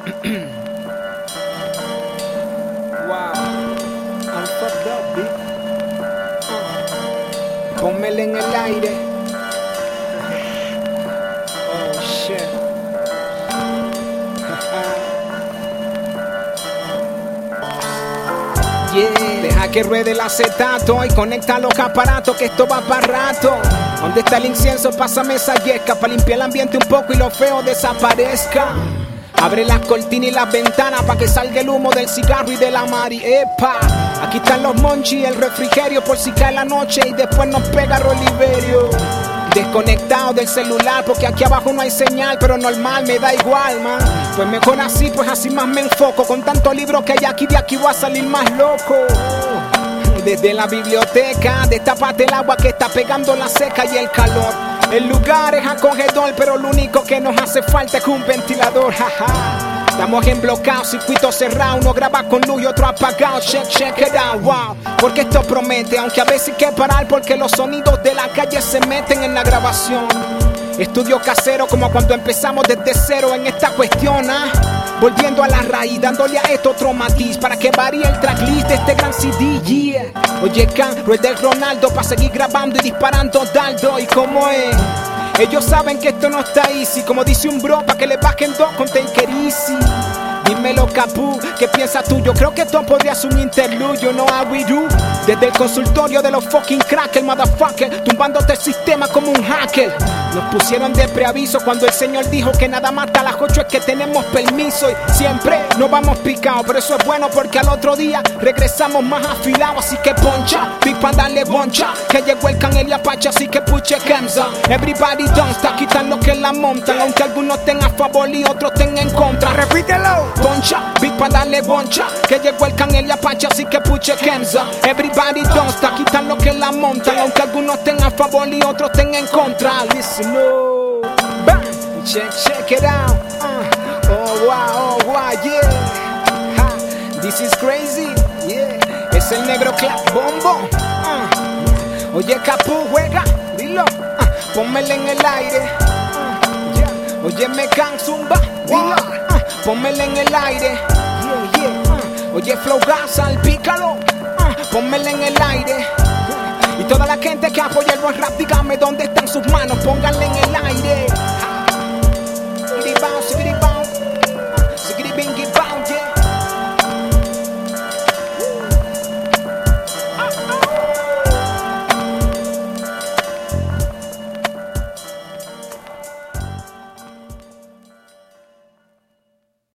Wow, I'm fucked up, bitch. Pónmela en el aire. Oh shit. Yeah. Deja que ruede el acetato y conecta los aparatos, que esto va para rato. ¿Dónde está el incienso? Pásame esa yesca para limpiar el ambiente un poco y lo feo desaparezca. Abre las cortinas y las ventanas para que salga el humo del cigarro y de la mari. ¡Epa! Aquí están los monchis y el refrigerio por si cae la noche y después nos pega Roliverio. Desconectado del celular porque aquí abajo no hay señal, pero normal, me da igual, man. Pues mejor así, pues así más me enfoco. Con tantos libros que hay aquí, de aquí voy a salir más loco. Desde la biblioteca, destápate el agua que está pegando la seca y el calor. El lugar es acogedor, pero lo único que nos hace falta es un ventilador, jaja. Estamos en bloqueo, circuito cerrado, uno graba con luz y otro apagado, check it out, wow. Porque esto promete, aunque a veces hay que parar porque los sonidos de la calle se meten en la grabación. Estudio casero como cuando empezamos desde cero en esta cuestión, volviendo a la raíz, dándole a esto otro matiz para que varíe el tracklist de este gran CD, yeah. Oye, rueda el Ronaldo para seguir grabando y disparando dardo. ¿Y cómo es? Ellos saben que esto no está easy, como dice un bro, pa' que le bajen dos con Take It Easy. Dímelo, Capú, ¿qué piensas tú? Yo creo que esto podría ser un interludio, no a we do. Desde el consultorio de los fucking crackers, motherfucker, tumbándote el sistema como un hacker. Nos pusieron de preaviso cuando el señor dijo que nada más hasta las 8 es que tenemos permiso. Y siempre nos vamos picados, pero eso es bueno porque al otro día regresamos más afilados. Así que poncha, Big Pan dale boncha, que llegó el Canel y Apache, así que puche Kemsa. Everybody don't stop, quitan lo que la montan, aunque algunos estén a favor y otros estén en contra. Repítelo. Poncha, Big Pan dale boncha, que llegó el Canel y Apache, así que puche Kemsa. Everybody don't stop, quitan lo que la montan, aunque algunos estén a favor y otros estén en contra. Listen, no, bang, check it out. Oh wow, yeah. Ha, this is crazy, yeah. Es el negro Clap Bombo. Oye, Capú, juega, dilo. Pónmela en el aire. Yeah. Oye, me Zumba, dilo. Pónmela en el aire. Yeah. Oye, Flow Gas, salpícalo. Pónmela en el aire. Y toda la gente que apoya el buen rap, dígame dónde están sus manos, pónganle en el aire.